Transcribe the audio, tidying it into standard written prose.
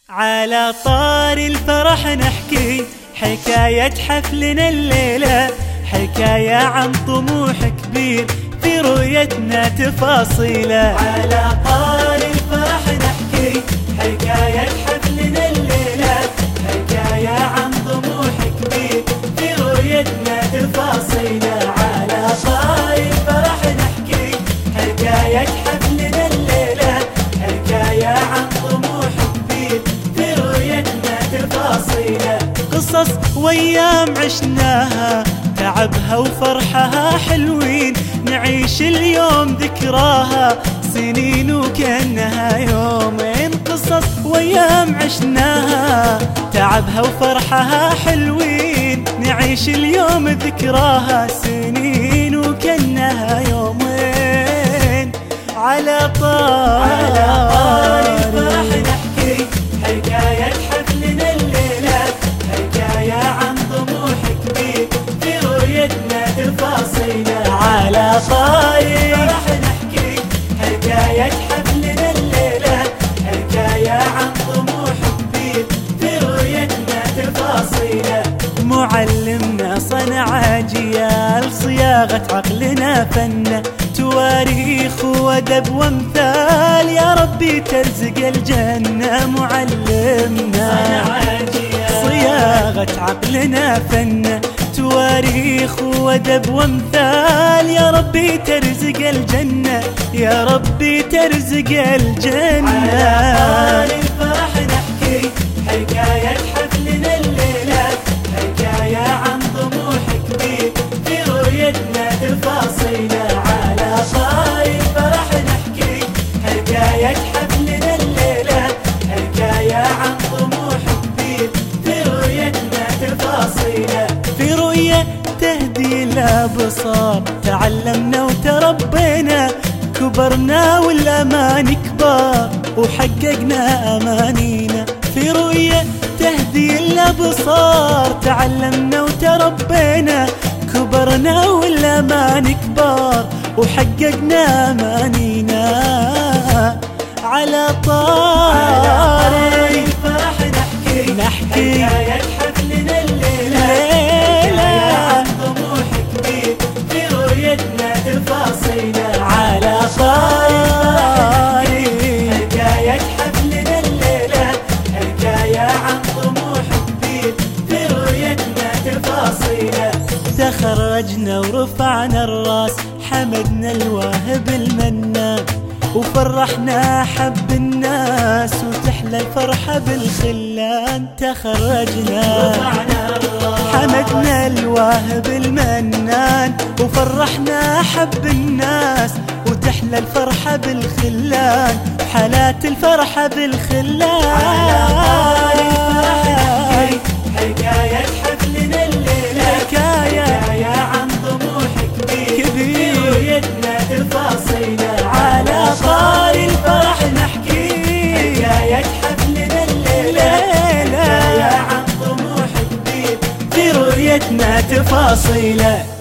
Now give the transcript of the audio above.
على طار الفرح نحكي حكاية حفلنا الليلة، حكاية عن طموح كبير في رؤيتنا تفاصيله. على طار الفرح نحكي حكاية حفلنا الليلة، حكاية عن طموح كبير في رؤيتنا تفاصيله. على طار الفرح نحكي حكاية حفلنا الليلة، حكاية عن طموح كبير في رؤيتنا تفاصيله. قصص وايام عشناها تعبها وفرحها حلوين، نعيش اليوم ذكراها سنين وكأنها يومين. قصص وايام عشناها تعبها وفرحها حلوين، نعيش اليوم ذكراها سنين وكأنها يومين. على طار الفرح نحكي حكاية حفلنا الليلة، حكاية عن طموح كبير في رؤيتنا تفاصيله. على طار الفرح نحكي حكاية حفلنا الليلة، حكاية عن طموح كبير في رؤيتنا تفاصيله. معلمنا صنع أجيال صياغة عقلنا فن، تواريخ وأدب وامثال يا ربي ترزق الجنة. معلمنا صنع أجيال صياغة عقلنا فن، تواريخ وأدب وامثال يا ربي ترزق الجنة، يا ربي ترزق الجنة. على طار الفرح نحكي حكاية حفلنا الليلة، حكاية عن طموح كبير في رؤيتنا تفاصيله. على طار الفرح نحكي حكاية حفلنا الليلة، حكاية عن طموح كبير في رؤيتنا تفاصيله. في رؤية تهدي الأبصار تعلمنا وتربينا، كبرنا والأمان كبار وحققنا أمانينا. في رؤية تهدي الأبصار تعلمنا وتربينا، كبرنا والأمان كبار وحققنا أمانينا. على طار الفرح نحكي حكاية حفلنا الليلة، حكاية عن طموح كبير في رؤيتنا تفاصيله. على طار حكاية حفلنا الليلة، حكاية عن طموح كبير في رؤيتنا تفاصيله. تخرجنا ورفعنا الراس حمدنا الواهب المنان، وفرحنا حب الناس وتحلى الفرحة بالخلان. تخرجنا ورفعنا الراس حمدنا الواهب المنان، وفرحنا حب الناس وتحلى الفرحة بالخلان، حالات الفرحة بالخلان. حكاية حفلنا الليلة، حكاية عن طموح كبير في رؤيتنا تفاصيله. على طار الفرح نحكي حكاية حفلنا الليلة، حكاية عن طموح كبير في رؤيتنا تفاصيله.